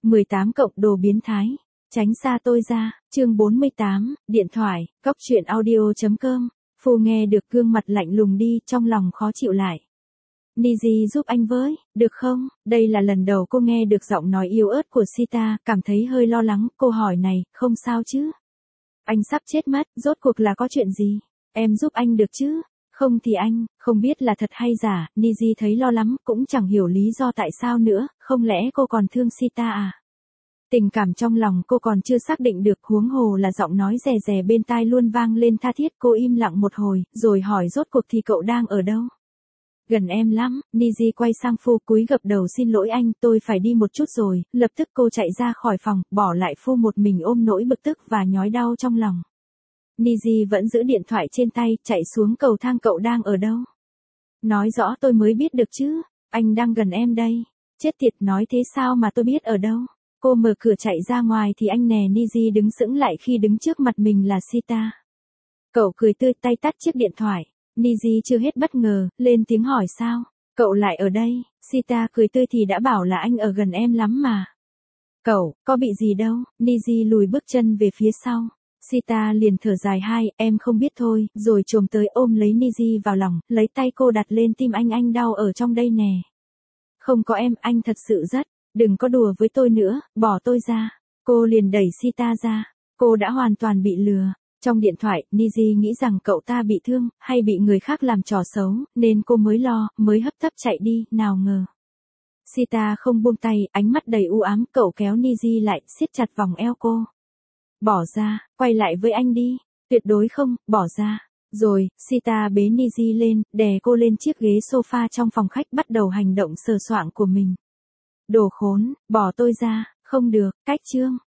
18 cộng đồ biến thái. Tránh xa tôi ra. Chương 48, điện thoại, cóc truyện audio.com. Phu nghe được gương mặt lạnh lùng đi, trong lòng khó chịu lại. Niji giúp anh với, được không? Đây là lần đầu cô nghe được giọng nói yếu ớt của Sita, cảm thấy hơi lo lắng. Cô hỏi này, không sao chứ? Anh sắp chết mất, rốt cuộc là có chuyện gì? Em giúp anh được chứ? Không thì anh, không biết là thật hay giả. Niji thấy lo lắm, cũng chẳng hiểu lý do tại sao nữa. Không lẽ cô còn thương Sita à? Tình cảm trong lòng cô còn chưa xác định được, huống hồ là giọng nói rè rè bên tai luôn vang lên tha thiết. Cô im lặng một hồi, rồi hỏi rốt cuộc thì cậu đang ở đâu? Gần em lắm. Niji quay sang Phu cúi gập đầu, xin lỗi anh, tôi phải đi một chút rồi. Lập tức cô chạy ra khỏi phòng, bỏ lại Phu một mình ôm nỗi bực tức và nhói đau trong lòng. Niji vẫn giữ điện thoại trên tay, chạy xuống cầu thang. Cậu đang ở đâu? Nói rõ tôi mới biết được chứ. Anh đang gần em đây. Chết tiệt, nói thế sao mà tôi biết ở đâu? Cô mở cửa chạy ra ngoài thì anh nè. Niji đứng sững lại khi đứng trước mặt mình là Sita. Cậu cười tươi, tay tắt chiếc điện thoại. Niji chưa hết bất ngờ, lên tiếng hỏi sao? Cậu lại ở đây? Sita cười tươi, thì đã bảo là anh ở gần em lắm mà. Cậu, có bị gì đâu? Niji lùi bước chân về phía sau. Sita liền thở dài, em không biết thôi, rồi chồm tới ôm lấy Niji vào lòng, lấy tay cô đặt lên tim anh đau ở trong đây nè. Không có em, anh thật sự rất, đừng có đùa với tôi nữa, bỏ tôi ra. Cô liền đẩy Sita ra. Cô đã hoàn toàn bị lừa. Trong điện thoại, Niji nghĩ rằng cậu ta bị thương, hay bị người khác làm trò xấu, nên cô mới lo, mới hấp tấp chạy đi, nào ngờ. Sita không buông tay, ánh mắt đầy u ám. Cậu kéo Niji lại, siết chặt vòng eo cô. Bỏ ra, quay lại với anh đi. Tuyệt đối không, bỏ ra. Rồi, Sita bế Niji lên, đè cô lên chiếc ghế sofa trong phòng khách, bắt đầu hành động sờ soạng của mình. Đồ khốn, bỏ tôi ra, không được, cách chương.